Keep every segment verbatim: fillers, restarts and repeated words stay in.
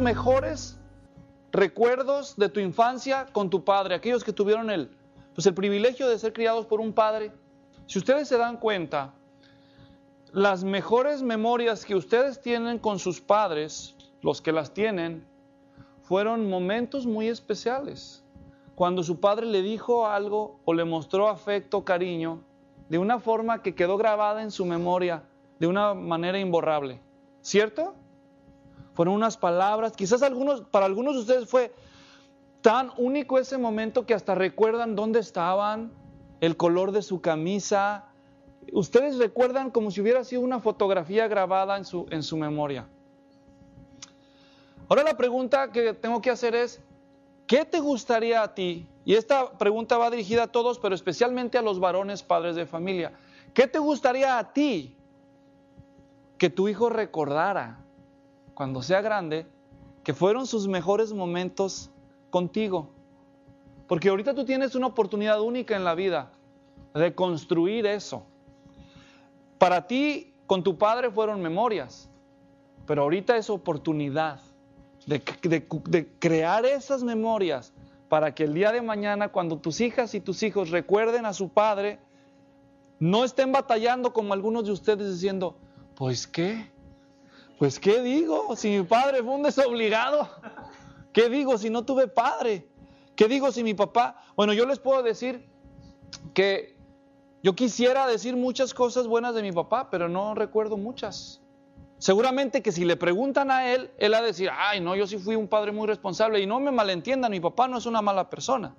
mejores recuerdos de tu infancia con tu padre? Aquellos que tuvieron el, pues el privilegio de ser criados por un padre. Si ustedes se dan cuenta, las mejores memorias que ustedes tienen con sus padres, los que las tienen, fueron momentos muy especiales. Cuando su padre le dijo algo o le mostró afecto, cariño, de una forma que quedó grabada en su memoria, de una manera imborrable. ¿Cierto? Fueron unas palabras, quizás algunos, para algunos de ustedes fue tan único ese momento que hasta recuerdan dónde estaban, el color de su camisa. Ustedes recuerdan como si hubiera sido una fotografía grabada en su, en su memoria. Ahora la pregunta que tengo que hacer es, ¿qué te gustaría a ti? Y esta pregunta va dirigida a todos, pero especialmente a los varones padres de familia. ¿Qué te gustaría a ti que tu hijo recordara cuando sea grande que fueron sus mejores momentos contigo? Porque ahorita tú tienes una oportunidad única en la vida de construir eso. Para ti, con tu padre fueron memorias, pero ahorita es oportunidad de, de, de crear esas memorias para que el día de mañana, cuando tus hijas y tus hijos recuerden a su padre, no estén batallando como algunos de ustedes diciendo, pues qué, pues qué digo, si mi padre fue un desobligado, ¿qué digo si no tuve padre? ¿Qué digo si mi papá? Bueno, yo les puedo decir que yo quisiera decir muchas cosas buenas de mi papá, pero no recuerdo muchas. Seguramente que si le preguntan a él, él va a decir, ay no, yo sí fui un padre muy responsable, y no me malentiendan, mi papá no es una mala persona.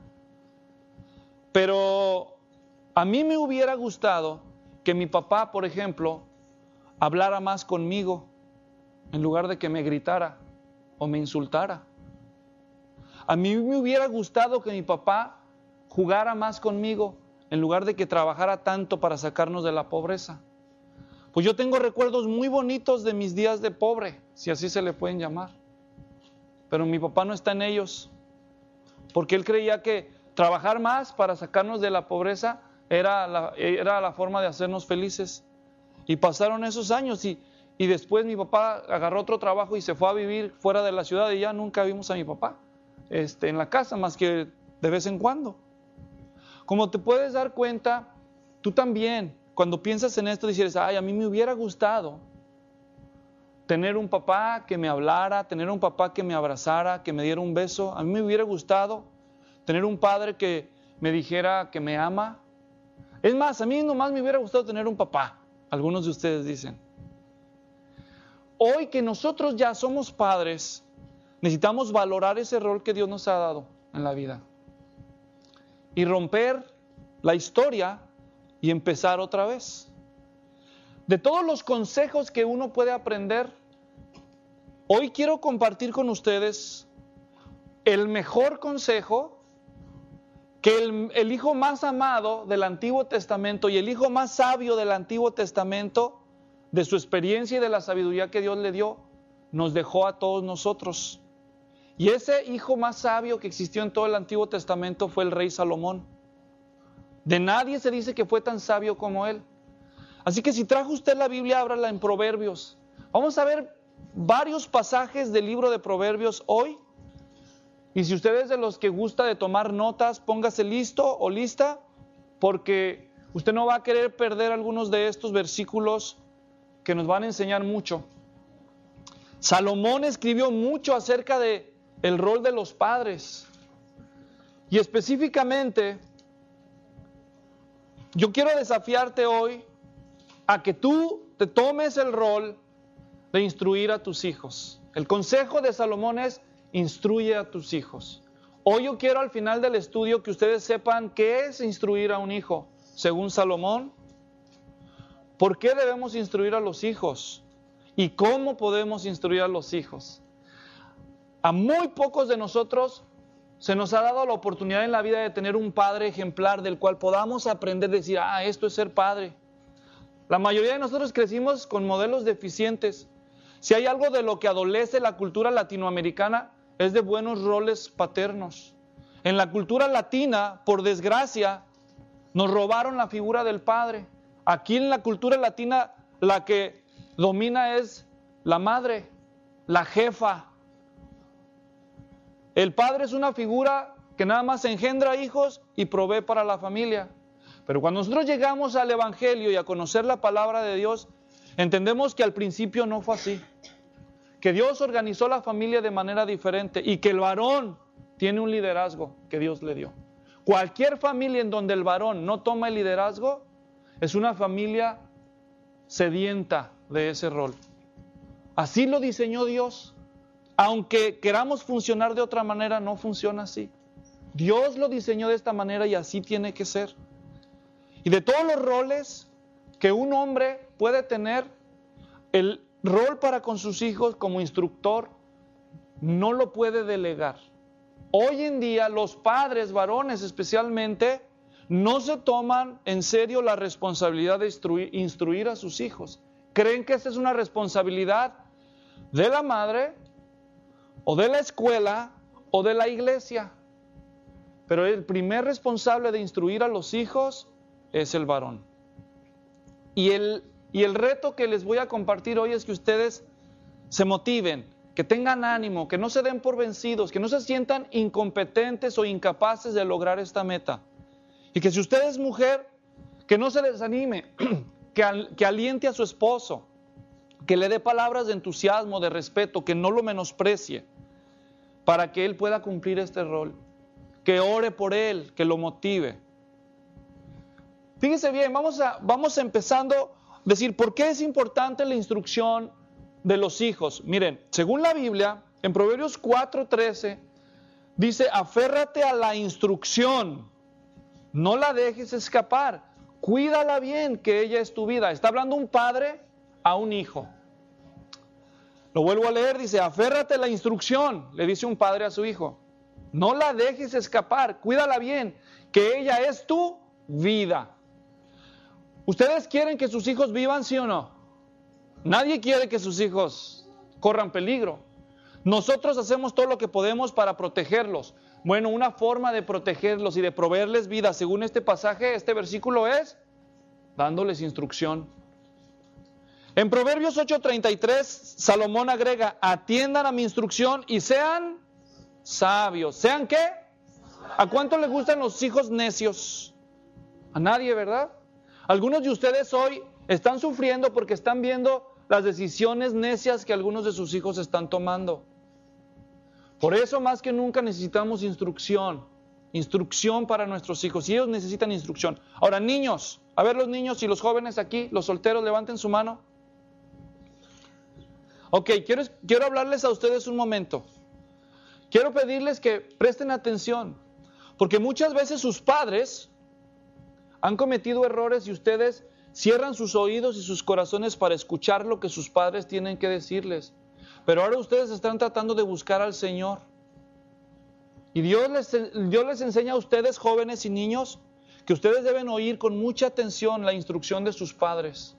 Pero a mí me hubiera gustado que mi papá, por ejemplo, hablara más conmigo, en lugar de que me gritara o me insultara. A mí me hubiera gustado que mi papá jugara más conmigo, en lugar de que trabajara tanto para sacarnos de la pobreza. Pues yo tengo recuerdos muy bonitos de mis días de pobre, si así se le pueden llamar. Pero mi papá no está en ellos, porque él creía que trabajar más para sacarnos de la pobreza era la, era la forma de hacernos felices. Y pasaron esos años y, y después mi papá agarró otro trabajo y se fue a vivir fuera de la ciudad y ya nunca vimos a mi papá este, en la casa, más que de vez en cuando. Como te puedes dar cuenta, tú también, cuando piensas en esto, dices, ay, a mí me hubiera gustado tener un papá que me hablara, tener un papá que me abrazara, que me diera un beso. A mí me hubiera gustado tener un padre que me dijera que me ama. Es más, a mí nomás me hubiera gustado tener un papá, algunos de ustedes dicen. Hoy que nosotros ya somos padres, necesitamos valorar ese rol que Dios nos ha dado en la vida y romper la historia y empezar otra vez. De todos los consejos que uno puede aprender, hoy quiero compartir con ustedes el mejor consejo que el, el hijo más amado del Antiguo Testamento y el hijo más sabio del Antiguo Testamento, de su experiencia y de la sabiduría que Dios le dio, nos dejó a todos nosotros. Y ese hijo más sabio que existió en todo el Antiguo Testamento fue el rey Salomón. De nadie se dice que fue tan sabio como él. Así que si trajo usted la Biblia, ábrala en Proverbios. Vamos a ver varios pasajes del libro de Proverbios hoy. Y si usted es de los que gusta de tomar notas, póngase listo o lista, porque usted no va a querer perder algunos de estos versículos que nos van a enseñar mucho. Salomón escribió mucho acerca de el rol de los padres. Y específicamente, yo quiero desafiarte hoy a que tú te tomes el rol de instruir a tus hijos. El consejo de Salomón es: instruye a tus hijos. Hoy yo quiero al final del estudio que ustedes sepan qué es instruir a un hijo, según Salomón. ¿Por qué debemos instruir a los hijos? ¿Y cómo podemos instruir a los hijos? A muy pocos de nosotros se nos ha dado la oportunidad en la vida de tener un padre ejemplar del cual podamos aprender a decir, ah, esto es ser padre. La mayoría de nosotros crecimos con modelos deficientes. Si hay algo de lo que adolece la cultura latinoamericana, es de buenos roles paternos. En la cultura latina, por desgracia, nos robaron la figura del padre. Aquí en la cultura latina, la que domina es la madre, la jefa, El padre es una figura que nada más engendra hijos y provee para la familia. Pero cuando nosotros llegamos al Evangelio y a conocer la palabra de Dios, entendemos que al principio no fue así. Que Dios organizó la familia de manera diferente y que el varón tiene un liderazgo que Dios le dio. Cualquier familia en donde el varón no toma el liderazgo es una familia sedienta de ese rol. Así lo diseñó Dios. Aunque queramos funcionar de otra manera, no funciona así. Dios lo diseñó de esta manera y así tiene que ser. Y de todos los roles que un hombre puede tener, el rol para con sus hijos como instructor no lo puede delegar. Hoy en día los padres, varones especialmente, no se toman en serio la responsabilidad de instruir, instruir a sus hijos. Creen que esta es una responsabilidad de la madre, o de la escuela, o de la iglesia. Pero el primer responsable de instruir a los hijos es el varón. Y el, y el reto que les voy a compartir hoy es que ustedes se motiven, que tengan ánimo, que no se den por vencidos, que no se sientan incompetentes o incapaces de lograr esta meta. Y que si usted es mujer, que no se desanime, que, al, que aliente a su esposo, que le dé palabras de entusiasmo, de respeto, que no lo menosprecie, para que él pueda cumplir este rol. Que ore por él, que lo motive. Fíjese bien, vamos a, vamos empezando a decir, ¿por qué es importante la instrucción de los hijos? Miren, según la Biblia, en Proverbios cuatro trece, dice, aférrate a la instrucción, no la dejes escapar, cuídala bien, que ella es tu vida. Está hablando un padre a un hijo. Lo vuelvo a leer, dice, aférrate a la instrucción, le dice un padre a su hijo. No la dejes escapar, cuídala bien, que ella es tu vida. ¿Ustedes quieren que sus hijos vivan, sí o no? Nadie quiere que sus hijos corran peligro. Nosotros hacemos todo lo que podemos para protegerlos. Bueno, una forma de protegerlos y de proveerles vida, según este pasaje, este versículo es dándoles instrucción. En Proverbios ocho treinta y tres, Salomón agrega, atiendan a mi instrucción y sean sabios. ¿Sean qué? ¿A cuánto les gustan los hijos necios? A nadie, ¿verdad? Algunos de ustedes hoy están sufriendo porque están viendo las decisiones necias que algunos de sus hijos están tomando. Por eso más que nunca necesitamos instrucción, instrucción para nuestros hijos, y ellos necesitan instrucción. Ahora, niños, a ver los niños y los jóvenes aquí, los solteros, levanten su mano. Ok, quiero, quiero hablarles a ustedes un momento. Quiero pedirles que presten atención, porque muchas veces sus padres han cometido errores y ustedes cierran sus oídos y sus corazones para escuchar lo que sus padres tienen que decirles. Pero ahora ustedes están tratando de buscar al Señor. Y Dios les, Dios les enseña a ustedes, jóvenes y niños, que ustedes deben oír con mucha atención la instrucción de sus padres.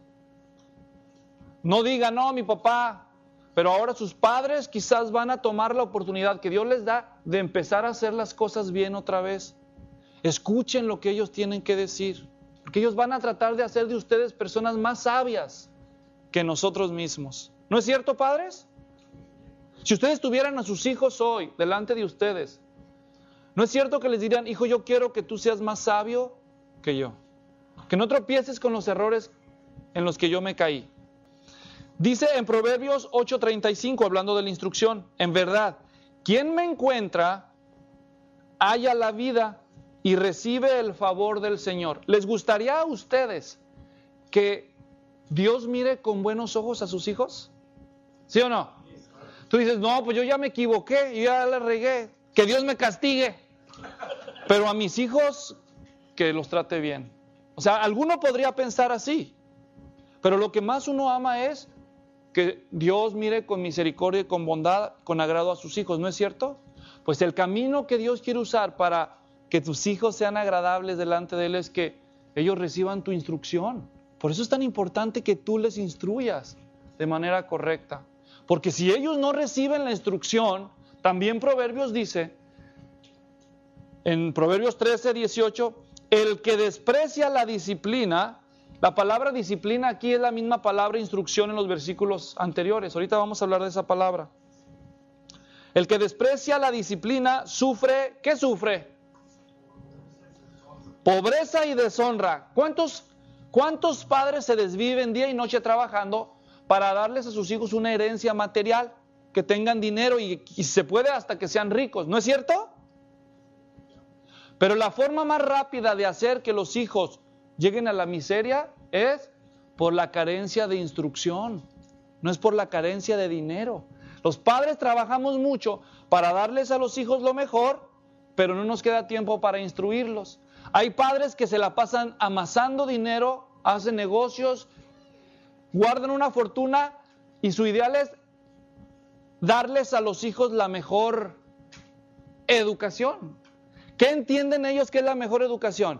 No digan, no, mi papá, pero ahora sus padres quizás van a tomar la oportunidad que Dios les da de empezar a hacer las cosas bien otra vez. Escuchen lo que ellos tienen que decir, porque ellos van a tratar de hacer de ustedes personas más sabias que nosotros mismos. ¿No es cierto, padres? Si ustedes tuvieran a sus hijos hoy delante de ustedes, ¿no es cierto que les dirían, hijo, yo quiero que tú seas más sabio que yo? Que no tropieces con los errores en los que yo me caí. Dice en Proverbios ocho treinta y cinco, hablando de la instrucción, en verdad, quien me encuentra, halla la vida y recibe el favor del Señor. ¿Les gustaría a ustedes que Dios mire con buenos ojos a sus hijos? ¿Sí o no? Tú dices, no, pues yo ya me equivoqué, yo ya la regué, que Dios me castigue. Pero a mis hijos, que los trate bien. O sea, alguno podría pensar así, pero lo que más uno ama es que Dios mire con misericordia y con bondad, con agrado a sus hijos, ¿no es cierto? Pues el camino que Dios quiere usar para que tus hijos sean agradables delante de Él es que ellos reciban tu instrucción. Por eso es tan importante que tú les instruyas de manera correcta. Porque si ellos no reciben la instrucción, también Proverbios dice, en Proverbios trece, dieciocho, el que desprecia la disciplina, la palabra disciplina aquí es la misma palabra instrucción en los versículos anteriores. Ahorita vamos a hablar de esa palabra. El que desprecia la disciplina sufre, ¿qué sufre? Pobreza y deshonra. ¿Cuántos, cuántos padres se desviven día y noche trabajando para darles a sus hijos una herencia material? Que tengan dinero y, y se puede hasta que sean ricos, ¿no es cierto? Pero la forma más rápida de hacer que los hijos lleguen a la miseria es por la carencia de instrucción, no es por la carencia de dinero. Los padres trabajamos mucho para darles a los hijos lo mejor, pero no nos queda tiempo para instruirlos. Hay padres que se la pasan amasando dinero, hacen negocios, guardan una fortuna y su ideal es darles a los hijos la mejor educación. ¿Qué entienden ellos que es la mejor educación?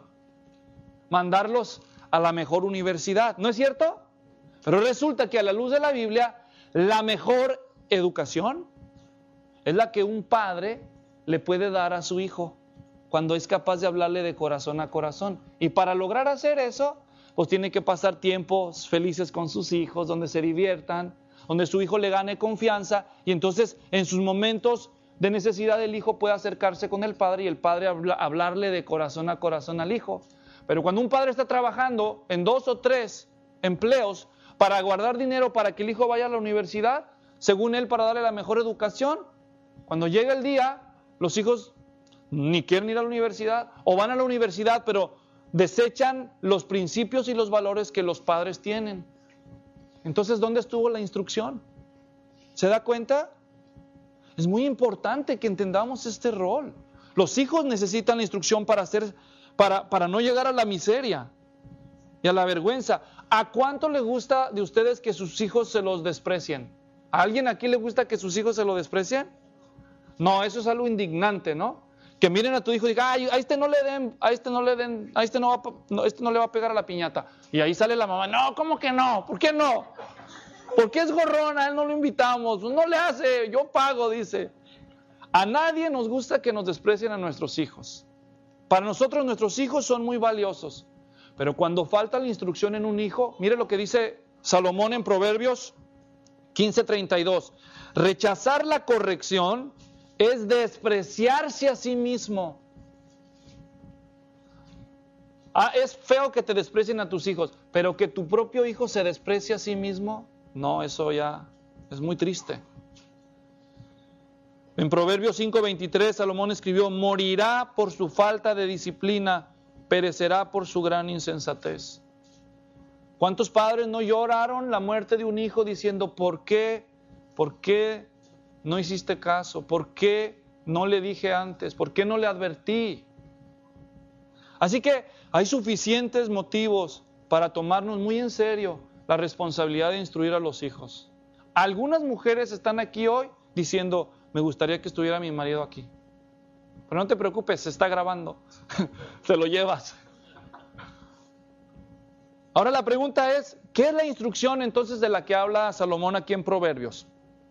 Mandarlos a la mejor universidad, ¿no es cierto? Pero resulta que a la luz de la Biblia, la mejor educación es la que un padre le puede dar a su hijo cuando es capaz de hablarle de corazón a corazón. Y para lograr hacer eso, pues tiene que pasar tiempos felices con sus hijos, donde se diviertan, donde su hijo le gane confianza, y entonces en sus momentos de necesidad el hijo puede acercarse con el padre y el padre habla, hablarle de corazón a corazón al hijo. Pero cuando un padre está trabajando en dos o tres empleos para guardar dinero para que el hijo vaya a la universidad, según él, para darle la mejor educación, cuando llega el día, los hijos ni quieren ir a la universidad, o van a la universidad, pero desechan los principios y los valores que los padres tienen. Entonces, ¿dónde estuvo la instrucción? ¿Se da cuenta? Es muy importante que entendamos este rol. Los hijos necesitan la instrucción para hacer, para, para no llegar a la miseria y a la vergüenza. ¿A cuánto le gusta de ustedes que sus hijos se los desprecien? ¿A alguien aquí le gusta que sus hijos se lo desprecien? No, eso es algo indignante, ¿no? Que miren a tu hijo y digan, ay, a este no le den, a este no le den, a este no, va, no, este no le va a pegar a la piñata. Y ahí sale la mamá, no, ¿cómo que no? ¿Por qué no? Porque es gorrón, a él no lo invitamos, no le hace, yo pago, dice. A nadie nos gusta que nos desprecien a nuestros hijos. Para nosotros nuestros hijos son muy valiosos. Pero cuando falta la instrucción en un hijo, mire lo que dice Salomón en Proverbios quince treinta y dos. Rechazar la corrección es despreciarse a sí mismo. Ah, es feo que te desprecien a tus hijos, pero que tu propio hijo se desprecie a sí mismo, no, eso ya es muy triste. En Proverbios cinco veintitrés, Salomón escribió, morirá por su falta de disciplina, perecerá por su gran insensatez. ¿Cuántos padres no lloraron la muerte de un hijo diciendo, ¿por qué? ¿Por qué no hiciste caso? ¿Por qué no le dije antes? ¿Por qué no le advertí? Así que hay suficientes motivos para tomarnos muy en serio la responsabilidad de instruir a los hijos. Algunas mujeres están aquí hoy diciendo, me gustaría que estuviera mi marido aquí. Pero no te preocupes, se está grabando. Se lo llevas. Ahora la pregunta es, ¿qué es la instrucción entonces de la que habla Salomón aquí en Proverbios?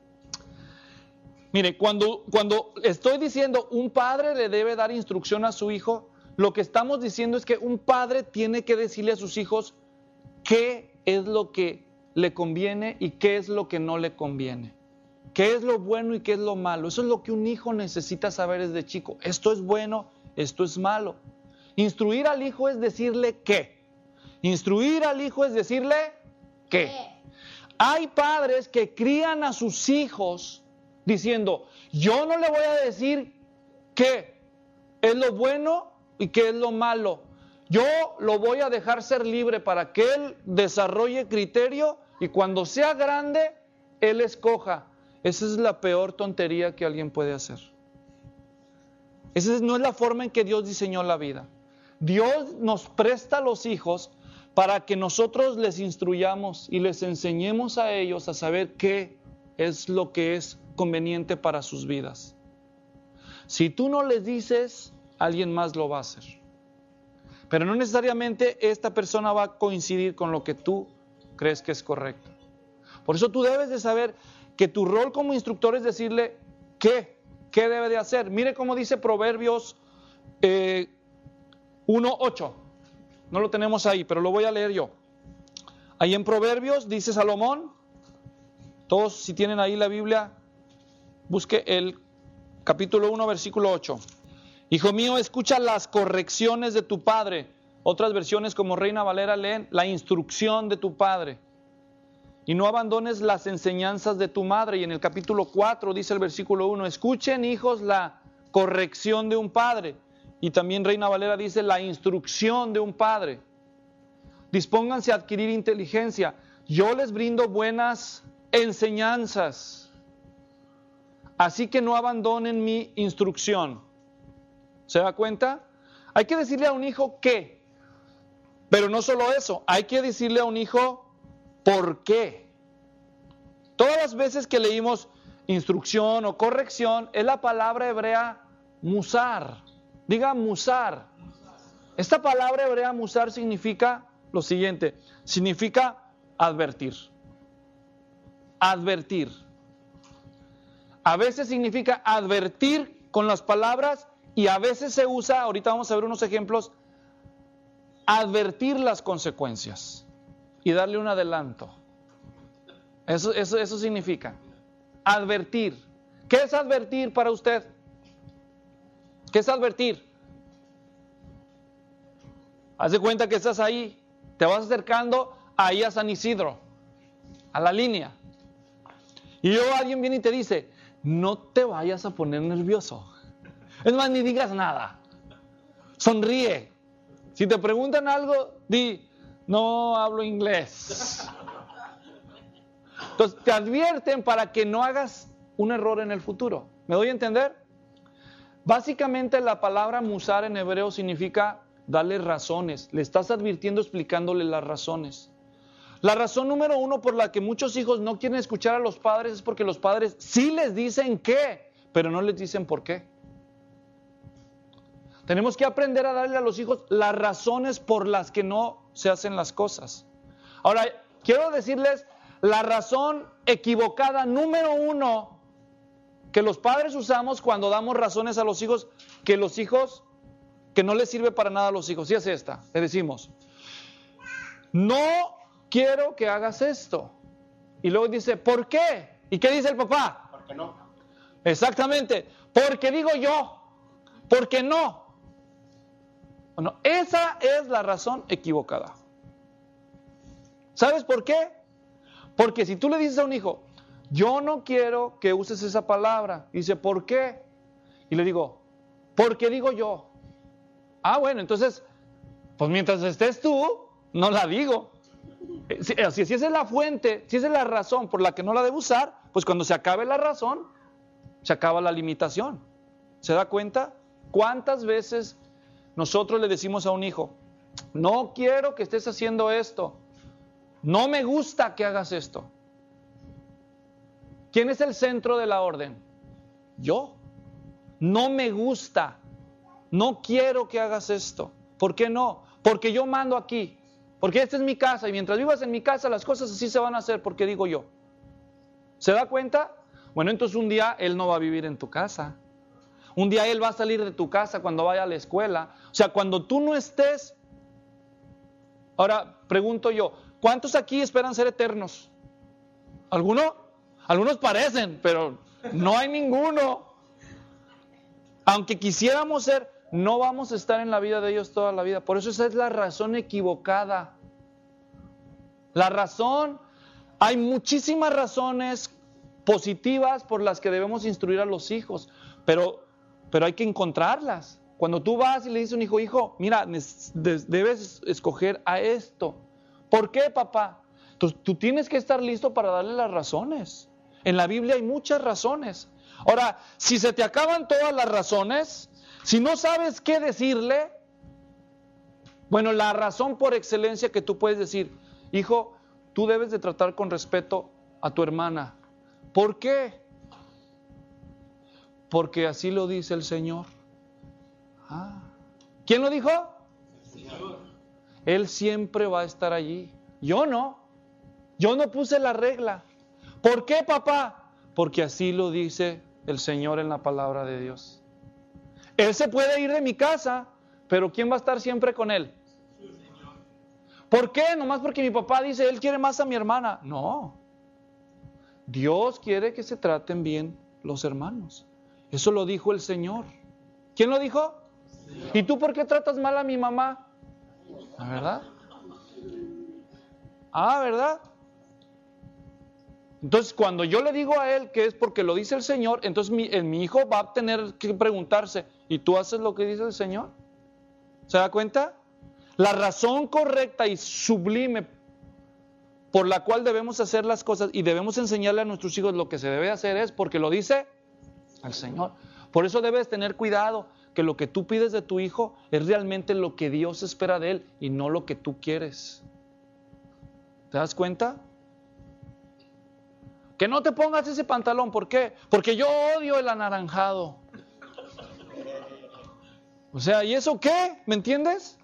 Mire, cuando, cuando estoy diciendo un padre le debe dar instrucción a su hijo, lo que estamos diciendo es que un padre tiene que decirle a sus hijos qué es lo que le conviene y qué es lo que no le conviene. ¿Qué es lo bueno y qué es lo malo? Eso es lo que un hijo necesita saber desde chico. Esto es bueno, esto es malo. Instruir al hijo es decirle qué. Instruir al hijo es decirle qué. Hay padres que crían a sus hijos diciendo, yo no le voy a decir qué es lo bueno y qué es lo malo. Yo lo voy a dejar ser libre para que él desarrolle criterio y cuando sea grande, él escoja. Esa es la peor tontería que alguien puede hacer. Esa no es la forma en que Dios diseñó la vida. Dios nos presta a los hijos para que nosotros les instruyamos y les enseñemos a ellos a saber qué es lo que es conveniente para sus vidas. Si tú no les dices, alguien más lo va a hacer. Pero no necesariamente esta persona va a coincidir con lo que tú crees que es correcto. Por eso tú debes de saber que tu rol como instructor es decirle qué, qué debe de hacer. Mire cómo dice Proverbios eh, uno ocho. No lo tenemos ahí, pero lo voy a leer yo. Ahí en Proverbios dice Salomón, todos si tienen ahí la Biblia, busque el capítulo uno, versículo ocho. Hijo mío, escucha las correcciones de tu padre. Otras versiones como Reina Valera leen la instrucción de tu padre. Y no abandones las enseñanzas de tu madre. Y en el capítulo cuatro dice el versículo uno, escuchen hijos la corrección de un padre. Y también Reina Valera dice la instrucción de un padre. Dispónganse a adquirir inteligencia. Yo les brindo buenas enseñanzas. Así que no abandonen mi instrucción. ¿Se da cuenta? Hay que decirle a un hijo qué. Pero no solo eso, hay que decirle a un hijo por qué. Todas las veces que leímos instrucción o corrección, es la palabra hebrea musar. Diga musar. Esta palabra hebrea musar significa lo siguiente, significa advertir. Advertir. A veces significa advertir con las palabras y a veces se usa, ahorita vamos a ver unos ejemplos, advertir las consecuencias y darle un adelanto. Eso, eso, eso significa advertir. ¿Qué es advertir para usted? ¿Qué es advertir? Haz de cuenta que estás ahí, te vas acercando ahí a San Isidro, a la línea. Y luego alguien viene y te dice, no te vayas a poner nervioso. Es más, ni digas nada. Sonríe. Si te preguntan algo, di, no hablo inglés. Entonces te advierten para que no hagas un error en el futuro. ¿Me doy a entender? Básicamente la palabra musar en hebreo significa darle razones. Le estás advirtiendo explicándole las razones. La razón número uno por la que muchos hijos no quieren escuchar a los padres es porque los padres sí les dicen qué, pero no les dicen por qué. Tenemos que aprender a darle a los hijos las razones por las que no se hacen las cosas. Ahora, quiero decirles la razón equivocada número uno que los padres usamos cuando damos razones a los hijos, que los hijos, que no les sirve para nada a los hijos. Y es esta, le decimos, no quiero que hagas esto. Y luego dice, ¿por qué? ¿Y qué dice el papá? Porque no. Exactamente, porque digo yo, porque no. Bueno, esa es la razón equivocada. ¿Sabes por qué? Porque si tú le dices a un hijo, yo no quiero que uses esa palabra, dice, ¿por qué? Y le digo, porque digo yo. Ah, bueno, entonces, pues mientras estés tú, no la digo. Si, si, si esa es la fuente, si esa es la razón por la que no la debo usar, pues cuando se acabe la razón, se acaba la limitación. ¿Se da cuenta? ¿Cuántas veces nosotros le decimos a un hijo, no quiero que estés haciendo esto, no me gusta que hagas esto? ¿Quién es el centro de la orden? Yo. No me gusta, no quiero que hagas esto. ¿Por qué no? Porque yo mando aquí, porque esta es mi casa y mientras vivas en mi casa las cosas así se van a hacer porque digo yo. ¿Se da cuenta? Bueno, entonces un día él no va a vivir en tu casa. Un día él va a salir de tu casa cuando vaya a la escuela. O sea, cuando tú no estés. Ahora, pregunto yo, ¿cuántos aquí esperan ser eternos? ¿Alguno? Algunos parecen, pero no hay ninguno. Aunque quisiéramos ser, no vamos a estar en la vida de ellos toda la vida. Por eso esa es la razón equivocada. La razón, hay muchísimas razones positivas por las que debemos instruir a los hijos, pero Pero hay que encontrarlas. Cuando tú vas y le dices a un hijo, hijo, mira, debes escoger a esto. ¿Por qué, papá? Entonces, tú tienes que estar listo para darle las razones. En la Biblia hay muchas razones. Ahora, si se te acaban todas las razones, si no sabes qué decirle, bueno, la razón por excelencia que tú puedes decir, hijo, tú debes de tratar con respeto a tu hermana. ¿Por qué? Porque así lo dice el Señor. Ah. ¿Quién lo dijo? El Señor. Él siempre va a estar allí. Yo no. Yo no puse la regla. ¿Por qué, papá? Porque así lo dice el Señor en la palabra de Dios. Él se puede ir de mi casa, pero ¿quién va a estar siempre con él? El Señor. ¿Por qué? Nomás porque mi papá dice, él quiere más a mi hermana. No. Dios quiere que se traten bien los hermanos. Eso lo dijo el Señor. ¿Quién lo dijo? ¿Y tú por qué tratas mal a mi mamá? ¿La verdad? Ah, ¿verdad? Entonces, cuando yo le digo a él que es porque lo dice el Señor, entonces mi, el, mi hijo va a tener que preguntarse, ¿y tú haces lo que dice el Señor? ¿Se da cuenta? La razón correcta y sublime por la cual debemos hacer las cosas y debemos enseñarle a nuestros hijos lo que se debe hacer es porque lo dice el Señor. Por eso debes tener cuidado que lo que tú pides de tu hijo es realmente lo que Dios espera de él y no lo que tú quieres. ¿Te das cuenta? Que no te pongas ese pantalón, ¿por qué? Porque yo odio el anaranjado. O sea, ¿y eso qué? ¿Me entiendes?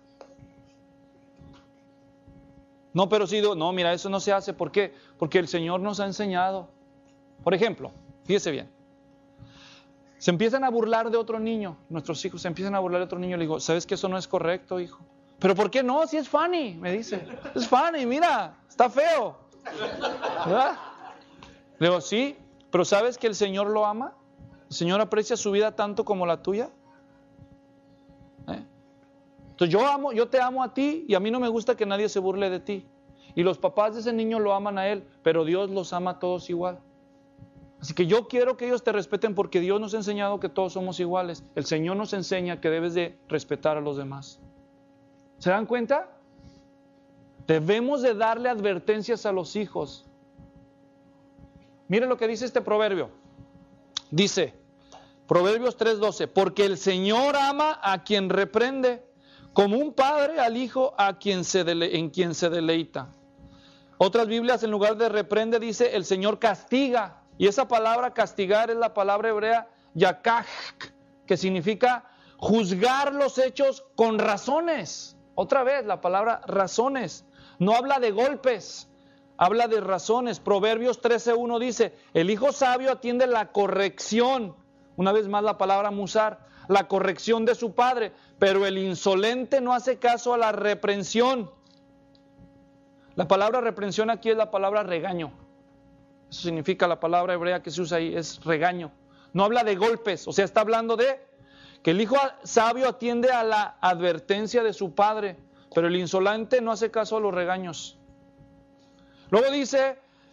No, pero sí, no, mira, eso no se hace. ¿Por qué? Porque el Señor nos ha enseñado. Por ejemplo, fíjese bien. Se empiezan a burlar de otro niño. Nuestros hijos se empiezan a burlar de otro niño. Le digo, ¿sabes que eso no es correcto, hijo? ¿Pero por qué no? Si es funny, me dice. Es funny, mira, está feo. ¿Verdad? Le digo, sí, pero ¿sabes que el Señor lo ama? ¿El Señor aprecia su vida tanto como la tuya? ¿Eh? Entonces yo amo, yo te amo a ti y a mí no me gusta que nadie se burle de ti. Y los papás de ese niño lo aman a él, pero Dios los ama a todos igual. Así que yo quiero que ellos te respeten porque Dios nos ha enseñado que todos somos iguales. El Señor nos enseña que debes de respetar a los demás. ¿Se dan cuenta? Debemos de darle advertencias a los hijos. Miren lo que dice este proverbio. Dice, Proverbios tres doce, porque el Señor ama a quien reprende, como un padre al hijo a quien se dele, en quien se deleita. Otras Biblias en lugar de reprende dice, el Señor castiga. Y esa palabra castigar es la palabra hebrea yakaj, que significa juzgar los hechos con razones. Otra vez, la palabra razones. No habla de golpes. Habla de razones. Proverbios trece uno dice, el hijo sabio atiende la corrección. Una vez más la palabra musar, la corrección de su padre. Pero el insolente no hace caso a la reprensión. La palabra reprensión aquí es la palabra regaño. Eso significa la palabra hebrea que se usa ahí, es regaño. No habla de golpes, o sea, está hablando de que el hijo sabio atiende a la advertencia de su padre. Pero el insolente no hace caso a los regaños. Luego dice,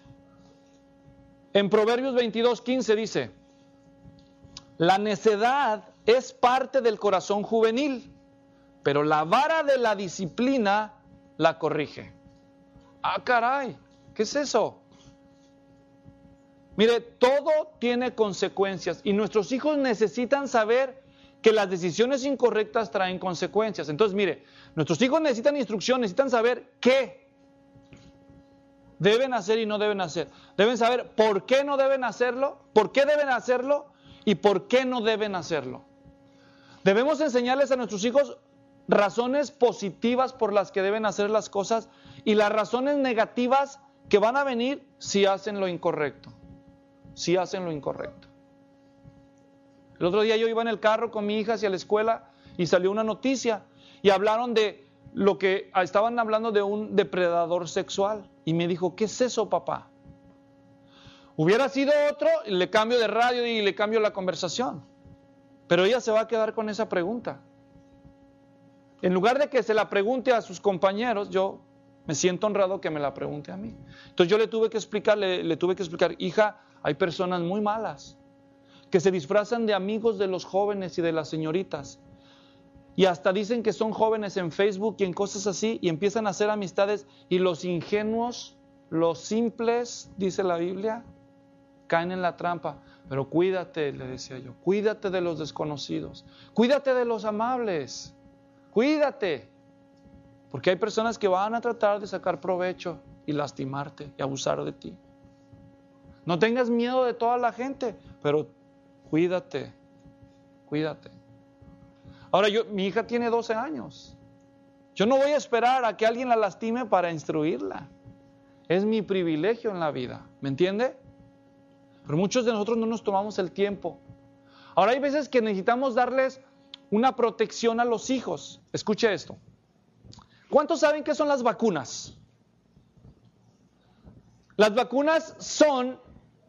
en Proverbios veintidós quince dice, la necedad es parte del corazón juvenil, pero la vara de la disciplina la corrige. Ah, caray, ¿qué es eso? Mire, todo tiene consecuencias y nuestros hijos necesitan saber que las decisiones incorrectas traen consecuencias. Entonces, mire, nuestros hijos necesitan instrucción, necesitan saber qué deben hacer y no deben hacer. Deben saber por qué no deben hacerlo, por qué deben hacerlo y por qué no deben hacerlo. Debemos enseñarles a nuestros hijos razones positivas por las que deben hacer las cosas y las razones negativas que van a venir si hacen lo incorrecto. Si hacen lo incorrecto. El otro día yo iba en el carro con mi hija hacia la escuela y salió una noticia y hablaron de lo que estaban hablando de un depredador sexual y me dijo, ¿qué es eso, papá? Hubiera sido otro, le cambio de radio y le cambio la conversación, pero ella se va a quedar con esa pregunta. En lugar de que se la pregunte a sus compañeros, yo me siento honrado que me la pregunte a mí. Entonces yo le tuve que explicar, le, le tuve que explicar, hija, hay personas muy malas que se disfrazan de amigos de los jóvenes y de las señoritas y hasta dicen que son jóvenes en Facebook y en cosas así y empiezan a hacer amistades y los ingenuos, los simples, dice la Biblia, caen en la trampa. Pero cuídate, le decía yo, cuídate de los desconocidos, cuídate de los amables, cuídate, porque hay personas que van a tratar de sacar provecho y lastimarte y abusar de ti. No tengas miedo de toda la gente, pero cuídate, cuídate. Ahora, yo, mi hija tiene doce años. Yo no voy a esperar a que alguien la lastime para instruirla. Es mi privilegio en la vida, ¿me entiende? Pero muchos de nosotros no nos tomamos el tiempo. Ahora, hay veces que necesitamos darles una protección a los hijos. Escuche esto. ¿Cuántos saben qué son las vacunas? Las vacunas son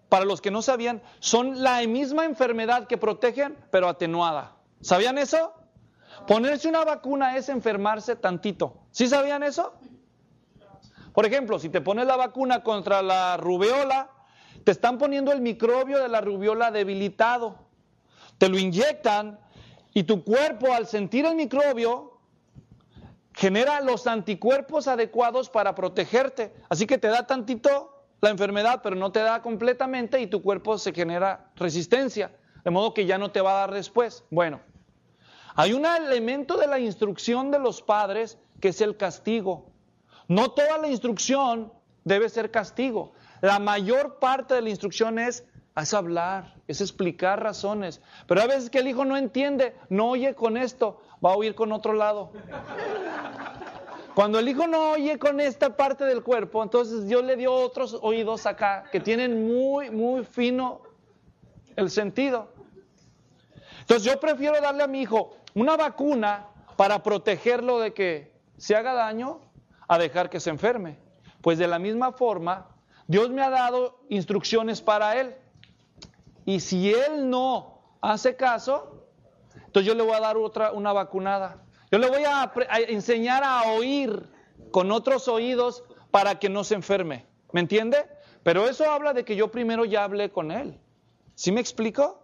para los que no sabían, son la misma enfermedad que protegen, pero atenuada. ¿Sabían eso? Ponerse una vacuna es enfermarse tantito. ¿Sí sabían eso? Por ejemplo, si te pones la vacuna contra la rubiola, te están poniendo el microbio de la rubiola debilitado. Te lo inyectan y tu cuerpo, al sentir el microbio, genera los anticuerpos adecuados para protegerte. Así que te da tantito la enfermedad, pero no te da completamente y tu cuerpo se genera resistencia, de modo que ya no te va a dar después. Bueno, hay un elemento de la instrucción de los padres que es el castigo. No toda la instrucción debe ser castigo. La mayor parte de la instrucción es, es hablar, es explicar razones. Pero a veces que el hijo no entiende, no oye con esto, va a oír con otro lado. Cuando el hijo no oye con esta parte del cuerpo, entonces Dios le dio otros oídos acá que tienen muy, muy fino el sentido. Entonces yo prefiero darle a mi hijo una vacuna para protegerlo de que se haga daño a dejar que se enferme. Pues de la misma forma, Dios me ha dado instrucciones para él. Y si él no hace caso, entonces yo le voy a dar otra, una vacunada. Yo le voy a, a enseñar a oír con otros oídos para que no se enferme. ¿Me entiende? Pero eso habla de que yo primero ya hablé con él. ¿Sí me explico?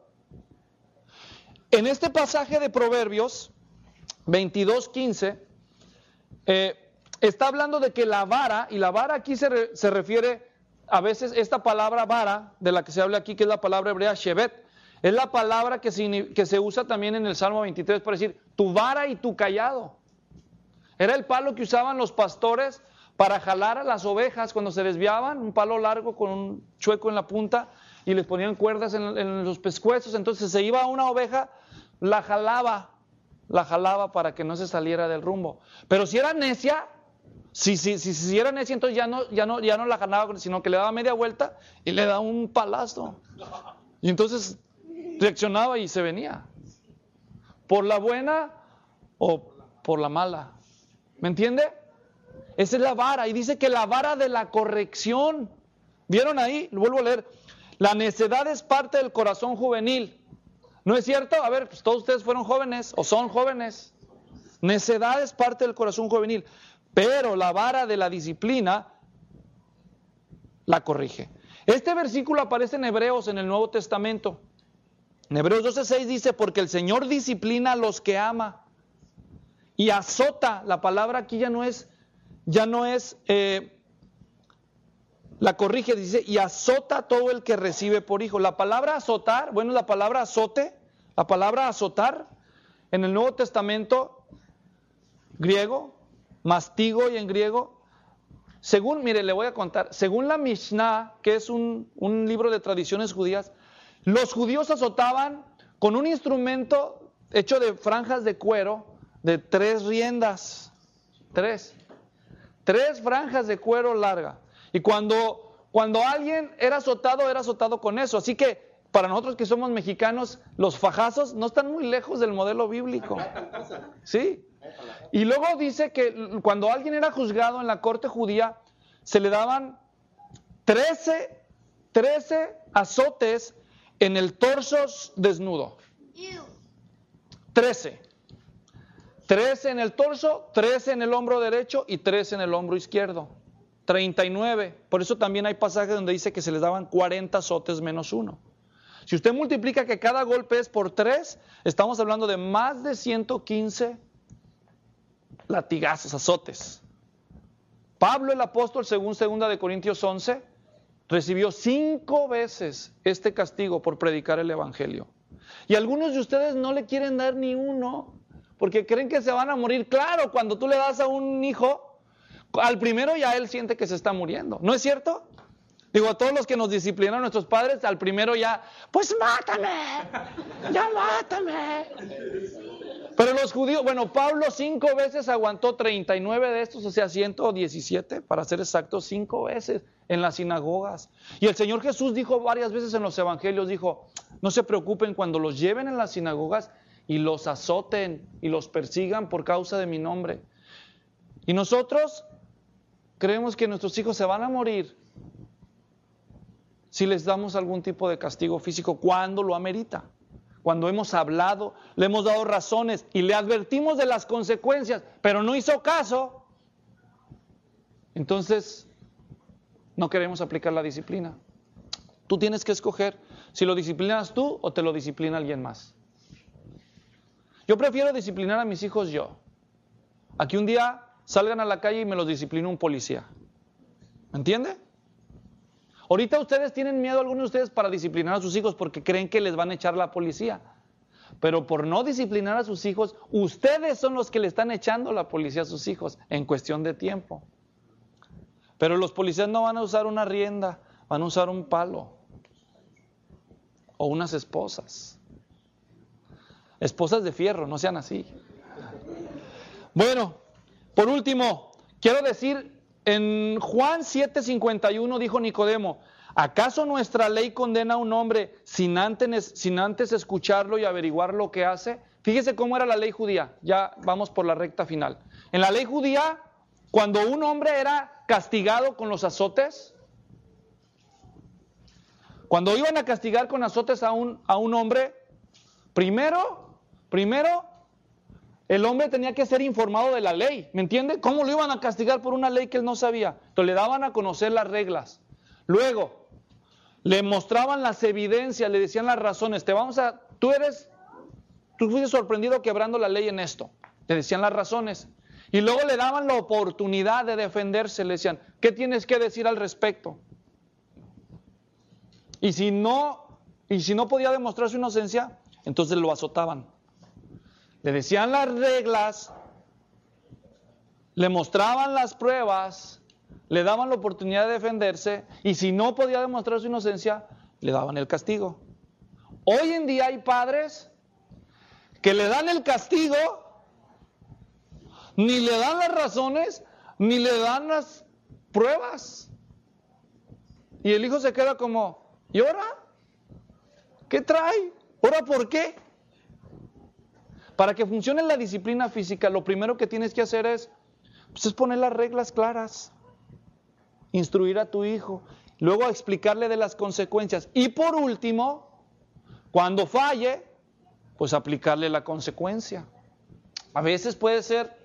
En este pasaje de Proverbios veintidós quince, eh, está hablando de que la vara, y la vara aquí se, re, se refiere a veces, esta palabra vara, de la que se habla aquí, que es la palabra hebrea shevet, es la palabra que se, que se usa también en el Salmo veintitrés para decir, tu vara y tu cayado. Era el palo que usaban los pastores para jalar a las ovejas cuando se desviaban, un palo largo con un chueco en la punta, y les ponían cuerdas en, en los pescuezos. Entonces se iba una oveja, la jalaba, la jalaba para que no se saliera del rumbo. Pero si era necia, Si, si, si, si era necia, entonces ya no, ya, no, ya no la jalaba, sino que le daba media vuelta y le daba un palazo. Y entonces reaccionaba y se venía. ¿Por la buena o por la mala? ¿Me entiende? Esa es la vara. Y dice que la vara de la corrección. ¿Vieron ahí? Lo vuelvo a leer. La necedad es parte del corazón juvenil. ¿No es cierto? A ver, pues todos ustedes fueron jóvenes o son jóvenes. Necedad es parte del corazón juvenil. Pero la vara de la disciplina la corrige. Este versículo aparece en Hebreos en el Nuevo Testamento. En Hebreos doce seis dice, porque el Señor disciplina a los que ama y azota. La palabra aquí ya no es, ya no es, eh, la corrige, dice, y azota a todo el que recibe por hijo. La palabra azotar, bueno, la palabra azote, la palabra azotar, en el Nuevo Testamento griego, mastigo y en griego, según, mire, le voy a contar, según la Mishnah, que es un, un libro de tradiciones judías, los judíos azotaban con un instrumento hecho de franjas de cuero de tres riendas, tres, tres franjas de cuero larga. Y cuando, cuando alguien era azotado, era azotado con eso. Así que para nosotros que somos mexicanos, los fajazos no están muy lejos del modelo bíblico. ¿Sí? Y luego dice que cuando alguien era juzgado en la corte judía, se le daban trece, trece azotes en el torso desnudo. trece. trece en el torso, trece en el hombro derecho y trece en el hombro izquierdo. treinta y nueve. Por eso también hay pasajes donde dice que se les daban cuarenta azotes menos uno. Si usted multiplica que cada golpe es por tres, estamos hablando de más de ciento quince latigazos, azotes. Pablo el apóstol, según segunda de Corintios once, recibió cinco veces este castigo por predicar el evangelio. Y algunos de ustedes no le quieren dar ni uno, porque creen que se van a morir. Claro, cuando tú le das a un hijo, al primero ya él siente que se está muriendo. ¿No es cierto? Digo, a todos los que nos disciplinaron nuestros padres, al primero ya, pues mátame, ya mátame. Pero los judíos, bueno, Pablo cinco veces aguantó treinta y nueve de estos, o sea, ciento diecisiete, para ser exactos, cinco veces en las sinagogas. Y el Señor Jesús dijo varias veces en los evangelios, dijo, no se preocupen cuando los lleven en las sinagogas y los azoten y los persigan por causa de mi nombre. Y nosotros creemos que nuestros hijos se van a morir si les damos algún tipo de castigo físico cuando lo amerita. Cuando hemos hablado, le hemos dado razones y le advertimos de las consecuencias, pero no hizo caso, entonces no queremos aplicar la disciplina. Tú tienes que escoger si lo disciplinas tú o te lo disciplina alguien más. Yo prefiero disciplinar a mis hijos yo, a que un día salgan a la calle y me los discipline un policía. ¿Me entiende? Ahorita ustedes tienen miedo, algunos de ustedes, para disciplinar a sus hijos porque creen que les van a echar la policía. Pero por no disciplinar a sus hijos, ustedes son los que le están echando la policía a sus hijos en cuestión de tiempo. Pero los policías no van a usar una rienda, van a usar un palo o unas esposas. Esposas de fierro, no sean así. Bueno, por último, quiero decir, en Juan siete cincuenta y uno dijo Nicodemo, ¿acaso nuestra ley condena a un hombre sin antes, sin antes escucharlo y averiguar lo que hace? Fíjese cómo era la ley judía, ya vamos por la recta final. En la ley judía, cuando un hombre era castigado con los azotes, cuando iban a castigar con azotes a un, a un hombre, primero, primero, el hombre tenía que ser informado de la ley, ¿me entiende? ¿Cómo lo iban a castigar por una ley que él no sabía? Entonces le daban a conocer las reglas. Luego, le mostraban las evidencias, le decían las razones. Te vamos a, tú eres, tú fuiste sorprendido quebrando la ley en esto. Le decían las razones. Y luego le daban la oportunidad de defenderse. Le decían, ¿qué tienes que decir al respecto? Y si no, y si no podía demostrar su inocencia, entonces lo azotaban. Le decían las reglas, le mostraban las pruebas, le daban la oportunidad de defenderse, y si no podía demostrar su inocencia, le daban el castigo. Hoy en día hay padres que le dan el castigo, ni le dan las razones, ni le dan las pruebas. Y el hijo se queda como, ¿y ahora? ¿Qué trae? ¿Ahora por qué? Para que funcione la disciplina física, lo primero que tienes que hacer es, pues, es poner las reglas claras, instruir a tu hijo, luego explicarle de las consecuencias. Y por último, cuando falle, pues aplicarle la consecuencia. A veces puede ser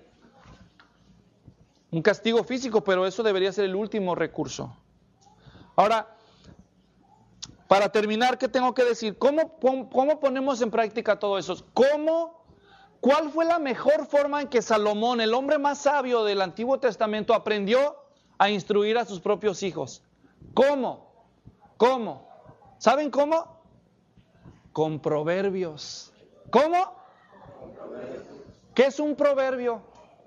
un castigo físico, pero eso debería ser el último recurso. Ahora, para terminar, ¿qué tengo que decir? ¿Cómo, cómo ponemos en práctica todo eso? ¿Cómo? ¿Cuál fue la mejor forma en que Salomón, el hombre más sabio del Antiguo Testamento, aprendió a instruir a sus propios hijos? ¿Cómo? ¿Cómo? ¿Saben cómo? Con proverbios. ¿Cómo? ¿Qué es un proverbio?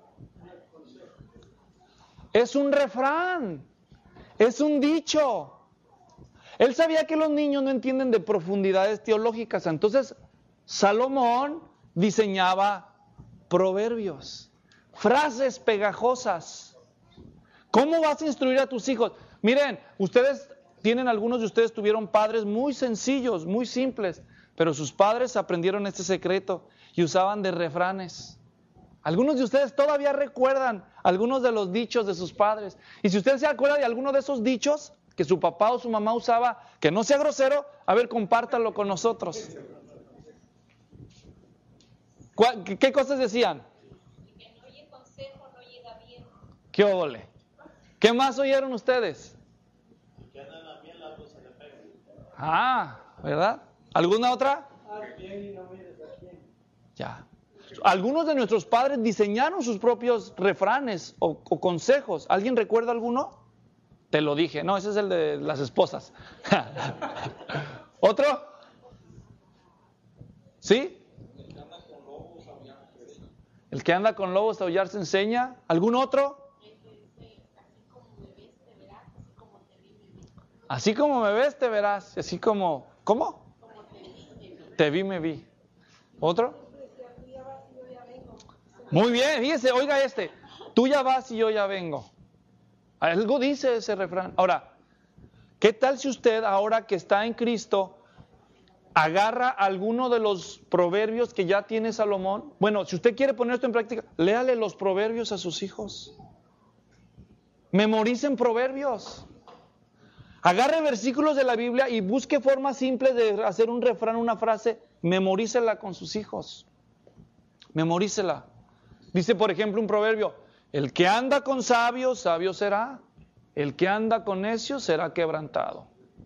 Es un refrán. Es un dicho. Él sabía que los niños no entienden de profundidades teológicas. Entonces, Salomón diseñaba proverbios, frases pegajosas. ¿Cómo vas a instruir a tus hijos? Miren, ustedes tienen, algunos de ustedes tuvieron padres muy sencillos, muy simples, pero sus padres aprendieron este secreto y usaban de refranes. Algunos de ustedes todavía recuerdan algunos de los dichos de sus padres. Y si usted se acuerda de alguno de esos dichos que su papá o su mamá usaba, que no sea grosero, a ver, compártalo con nosotros. ¿Qué cosas decían? Que no oye consejo, no llega bien. ¿Qué óvole? ¿Qué más oyeron ustedes? Que andan a bien, la otra se le pega. Ah, ¿verdad? ¿Alguna otra? Haz bien y no mires a quién. Ya. Algunos de nuestros padres diseñaron sus propios refranes o, o consejos. ¿Alguien recuerda alguno? Te lo dije. No, ese es el de las esposas. ¿Otro? ¿Sí? El que anda con lobos a aullar se enseña. ¿Algún otro? Así como me ves, te verás. Así como, ¿cómo? Te vi, me vi. ¿Otro? Muy bien, fíjese, oiga este. Tú ya vas y yo ya vengo. Algo dice ese refrán. Ahora, ¿qué tal si usted, ahora que está en Cristo, agarra alguno de los proverbios que ya tiene Salomón? Bueno, si usted quiere poner esto en práctica, léale los proverbios a sus hijos. Memoricen proverbios. Agarre versículos de la Biblia y busque formas simples de hacer un refrán, una frase, memorícela con sus hijos. Memorícela. Dice, por ejemplo, un proverbio, el que anda con sabios, sabio será. El que anda con necios será quebrantado.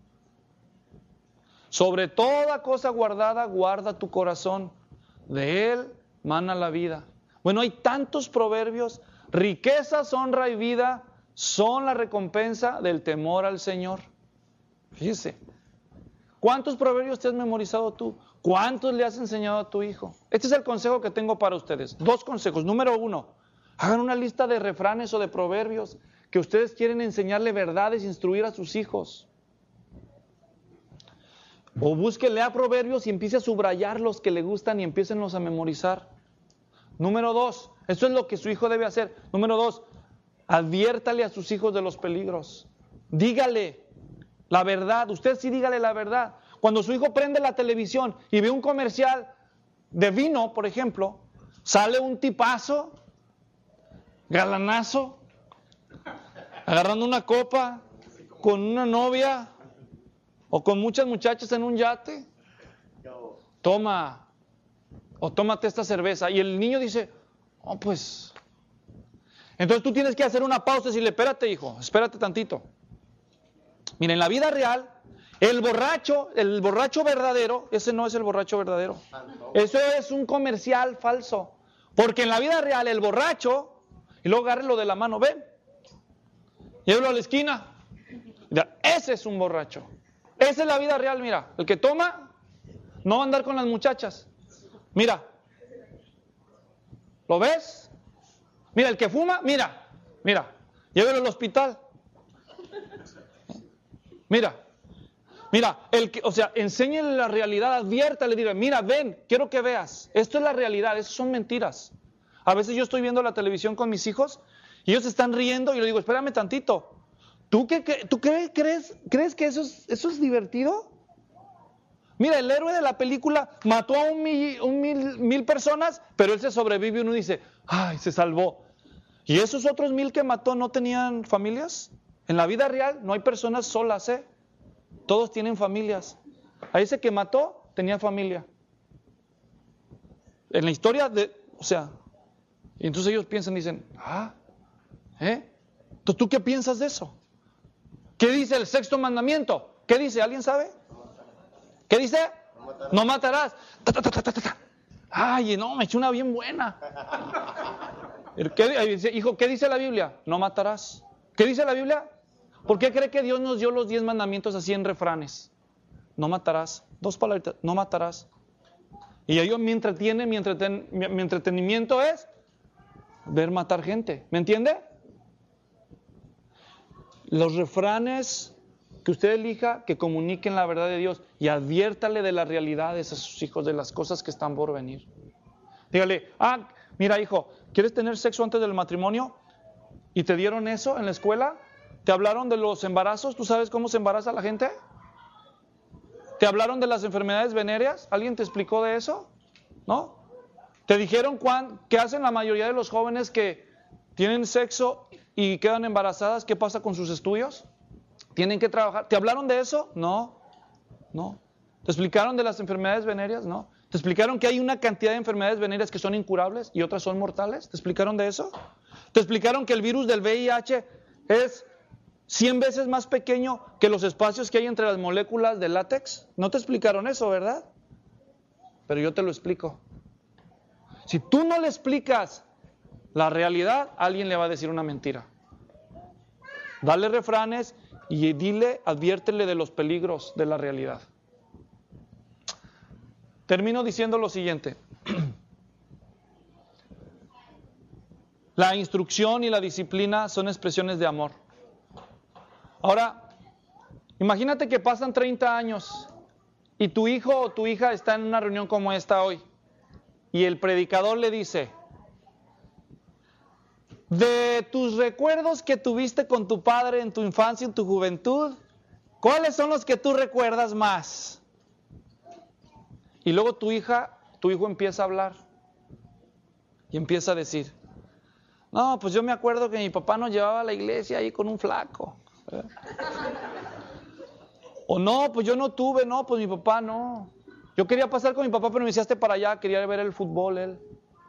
Sobre toda cosa guardada, guarda tu corazón. De él mana la vida. Bueno, hay tantos proverbios. Riquezas, honra y vida son la recompensa del temor al Señor. Fíjese. ¿Cuántos proverbios te has memorizado tú? ¿Cuántos le has enseñado a tu hijo? Este es el consejo que tengo para ustedes. Dos consejos. Número uno, hagan una lista de refranes o de proverbios que ustedes quieren enseñarle verdades, instruir a sus hijos. O busque, lea proverbios y empiece a subrayar los que le gustan y empiécenlos a memorizar. Número dos, esto es lo que su hijo debe hacer. Número dos, adviértale a sus hijos de los peligros. Dígale la verdad, usted sí dígale la verdad. Cuando su hijo prende la televisión y ve un comercial de vino, por ejemplo, sale un tipazo, galanazo, agarrando una copa con una novia o con muchas muchachas en un yate. Toma, o tómate esta cerveza. Y el niño dice, oh, pues. Entonces tú tienes que hacer una pausa y decirle, espérate, hijo, espérate tantito. Mira, en la vida real, el borracho, el borracho verdadero, ese no es el borracho verdadero. Eso es un comercial falso. Porque en la vida real, el borracho, y luego agárrelo de la mano, ven, llévalo a la esquina. Mira, ese es un borracho. Esa es la vida real, mira. El que toma, no va a andar con las muchachas. Mira. ¿Lo ves? Mira, el que fuma, mira. Mira. Llévelo al hospital. Mira. Mira, el que, o sea, enséñale la realidad, adviértale, diga, mira, ven, quiero que veas. Esto es la realidad, eso son mentiras. A veces yo estoy viendo la televisión con mis hijos y ellos están riendo y le digo, espérame tantito. ¿Tú, qué, qué, tú qué, crees, crees que eso es, eso es divertido? Mira, el héroe de la película mató a un mil, un mil, mil personas, pero él se sobrevive y uno dice, ay, se salvó. ¿Y esos otros mil que mató no tenían familias? En la vida real no hay personas solas, ¿eh? Todos tienen familias. A ese que mató tenía familia. En la historia de, o sea, y entonces ellos piensan, dicen, ah, ¿eh? Entonces, ¿tú qué piensas de eso? ¿Qué dice el sexto mandamiento? ¿Qué dice? ¿Alguien sabe? ¿Qué dice? No matarás. Ta, ta, ta, ta, ta, ta. Ay, no, me eché una bien buena. ¿Qué dice? Hijo, ¿qué dice la Biblia? No matarás. ¿Qué dice la Biblia? ¿Por qué cree que Dios nos dio los diez mandamientos así en refranes? No matarás. Dos palabritas, no matarás. Y ellos me entretienen, mi, entreten, mi, mi entretenimiento es ver matar gente. ¿Me entiende? Los refranes que usted elija, que comuniquen la verdad de Dios y adviértale de las realidades a sus hijos, de las cosas que están por venir. Dígale, ah, mira hijo, ¿quieres tener sexo antes del matrimonio? ¿Y te dieron eso en la escuela? ¿Te hablaron de los embarazos? ¿Tú sabes cómo se embaraza la gente? ¿Te hablaron de las enfermedades venéreas? ¿Alguien te explicó de eso? ¿No? ¿Te dijeron cuán, qué hacen la mayoría de los jóvenes que tienen sexo y quedan embarazadas? ¿Qué pasa con sus estudios? ¿Tienen que trabajar? ¿Te hablaron de eso? No, no. ¿Te explicaron de las enfermedades venéreas? No. ¿Te explicaron que hay una cantidad de enfermedades venéreas que son incurables y otras son mortales? ¿Te explicaron de eso? ¿Te explicaron que el virus del V I H es cien veces más pequeño que los espacios que hay entre las moléculas de látex? No te explicaron eso, ¿verdad? Pero yo te lo explico. Si tú no le explicas la realidad, alguien le va a decir una mentira. Dale refranes y dile, adviértele de los peligros de la realidad. Termino diciendo lo siguiente. La instrucción y la disciplina son expresiones de amor. Ahora, imagínate que pasan treinta años y tu hijo o tu hija está en una reunión como esta hoy y el predicador le dice, de tus recuerdos que tuviste con tu padre en tu infancia, en tu juventud, ¿cuáles son los que tú recuerdas más? Y luego tu hija, tu hijo empieza a hablar y empieza a decir, no, pues yo me acuerdo que mi papá nos llevaba a la iglesia ahí con un flaco. O no, pues yo no tuve, no, pues mi papá no. Yo quería pasar con mi papá, pero me decía, hazte para allá, quería ver el fútbol él.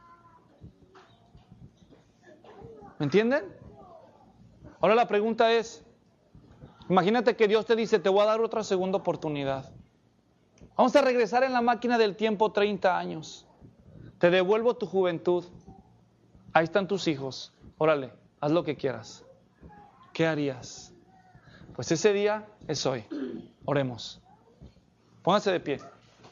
¿Me entienden? Ahora la pregunta es, imagínate que Dios te dice, te voy a dar otra segunda oportunidad. Vamos a regresar en la máquina del tiempo treinta años. Te devuelvo tu juventud. Ahí están tus hijos. Órale, haz lo que quieras. ¿Qué harías? Pues ese día es hoy. Oremos. Pónganse de pie.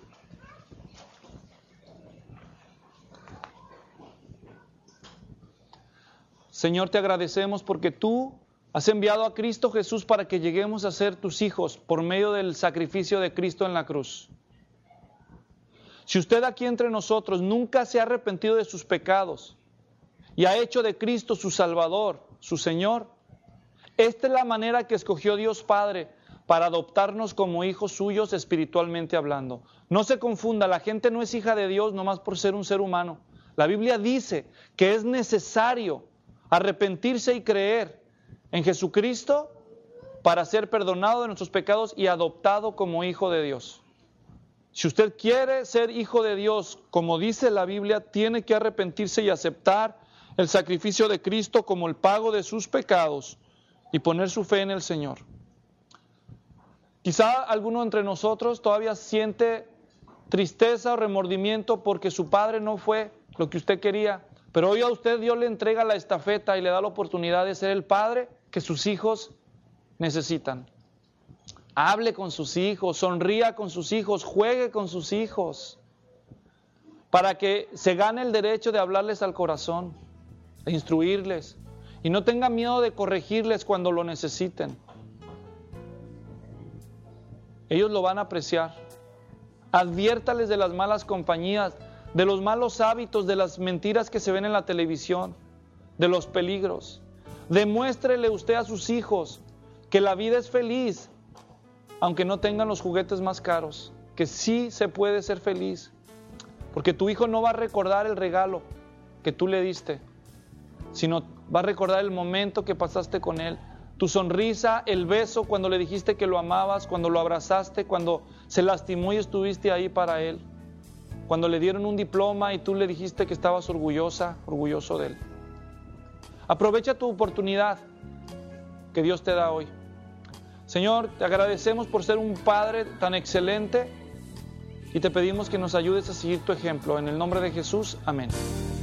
Señor, te agradecemos porque tú has enviado a Cristo Jesús para que lleguemos a ser tus hijos por medio del sacrificio de Cristo en la cruz. Si usted aquí entre nosotros nunca se ha arrepentido de sus pecados y ha hecho de Cristo su Salvador, su Señor, esta es la manera que escogió Dios Padre para adoptarnos como hijos suyos espiritualmente hablando. No se confunda, la gente no es hija de Dios nomás por ser un ser humano. La Biblia dice que es necesario arrepentirse y creer en Jesucristo para ser perdonado de nuestros pecados y adoptado como hijo de Dios. Si usted quiere ser hijo de Dios, como dice la Biblia, tiene que arrepentirse y aceptar el sacrificio de Cristo como el pago de sus pecados y poner su fe en el Señor. Quizá alguno entre nosotros todavía siente tristeza o remordimiento porque su padre no fue lo que usted quería, pero hoy a usted Dios le entrega la estafeta y le da la oportunidad de ser el padre que sus hijos necesitan. Hable con sus hijos, sonría con sus hijos, juegue con sus hijos, para que se gane el derecho de hablarles al corazón, de instruirles, y no tenga miedo de corregirles cuando lo necesiten. Ellos lo van a apreciar. Adviértales de las malas compañías, de los malos hábitos, de las mentiras que se ven en la televisión, de los peligros. Demuéstrele usted a sus hijos que la vida es feliz, aunque no tengan los juguetes más caros, que sí se puede ser feliz, porque tu hijo no va a recordar el regalo que tú le diste, sino va a recordar el momento que pasaste con él, tu sonrisa, el beso cuando le dijiste que lo amabas, cuando lo abrazaste, cuando se lastimó y estuviste ahí para él, cuando le dieron un diploma y tú le dijiste que estabas orgullosa, orgulloso de él. Aprovecha tu oportunidad que Dios te da hoy. Señor, te agradecemos por ser un Padre tan excelente y te pedimos que nos ayudes a seguir tu ejemplo. En el nombre de Jesús, amén.